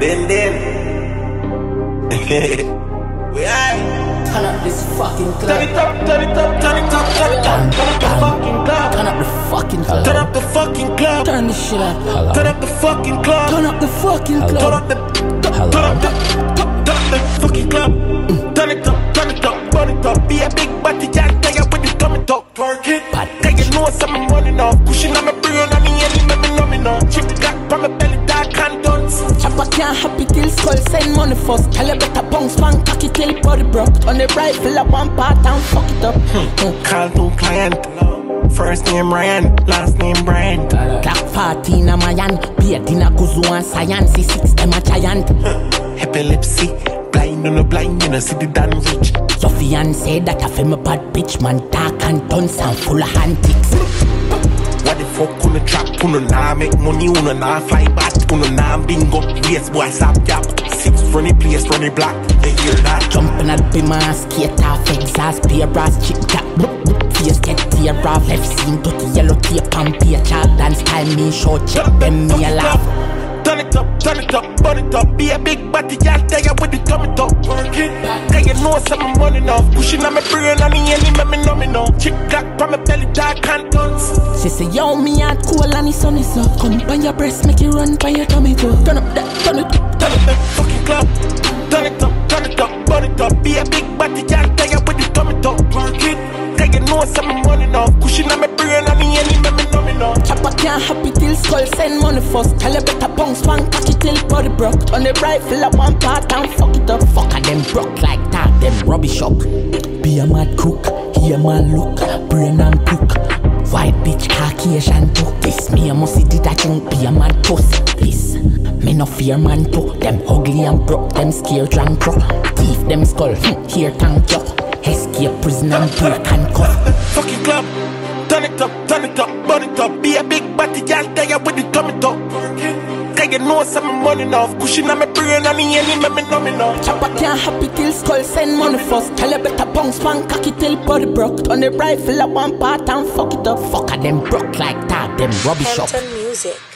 Bend in. We are. Turn up this fucking club. Turn it up, turn it up, turn it up, turn it up. Turn up the fucking club. Turn up the fucking club. Turn up the fucking club. Turn this shit up. Hello. Turn up the fucking club. Turn up the fucking club. Turn up the fucking club. Turn it up, burn it up. Be a big body, y'all there with the tummy talk. Twerk it. Can you know some money now? Cushion on my brain, on me, and me know. Chip got from my belly, dark and dance. Chopper can't happy till skull, send money first. Tell you better bounce, man, cocky till body broke. On the rifle at one part and fuck it up. Call to client. First name Ryan, last name Brian. Clock 14 a Mayan, beard in a Kuzu and science. 6 them a giant. Epilepsy, blind on the blind, you know, see the damn rich. Sofian said that I feel a bad bitch, man, dark and dunce and full of antics. What the fuck on the trap? Uno na make money, uno na fly back, uno na bingo. Yes, boy, stop yap. 6 runny place, runny black. They hear that? Jumping at Bima, skate off, exhaust, beer brass, chip tap, face get tear off. Left seam to the yellow tape and peer child dance style, me show check them, me a laugh. Turn it up, burn it up. Be a big body, y'all there with the tummy talk. Work it. Can you know some money now? Pushing on my brain, on the end, me know. Chick clock from my belly, dark and dance. She say, yo, me hard cool and the sun is up. Come by your breast, make it run by your tummy too. Turn up that fucking club. Turn it up, burn it up. Be a big body, y'all there with the tummy talk. Work it. Can you know some money now? Pushing on my brain, on the end, me know. Chopper can't happy till skull, send money first. Tell you better bounce, one cocky till body broke. On the rifle at one part and fuck it up. Fuck them broke like that, them rubbish up. Be a mad crook, he a man look, brain and cook. White bitch, Caucasian too. This me a must see that junk, be a mad pussy. This, me no fear man too. Them ugly and broke, them scare drunk crook. Thief them skull, here thank you. Escape prison and break handcuff. Fucking club. Turn it up, burn it up. Be a big body, y'all there with the tummy talk. Can you know some money now? Cushion on my brain, on the end, me know. Chopper can't happy till skull, send money first. Tell you better bounce, one cocky till body broke. On the rifle at one part and fuck it up. Fuck them broke like that, them rubbish up. Music.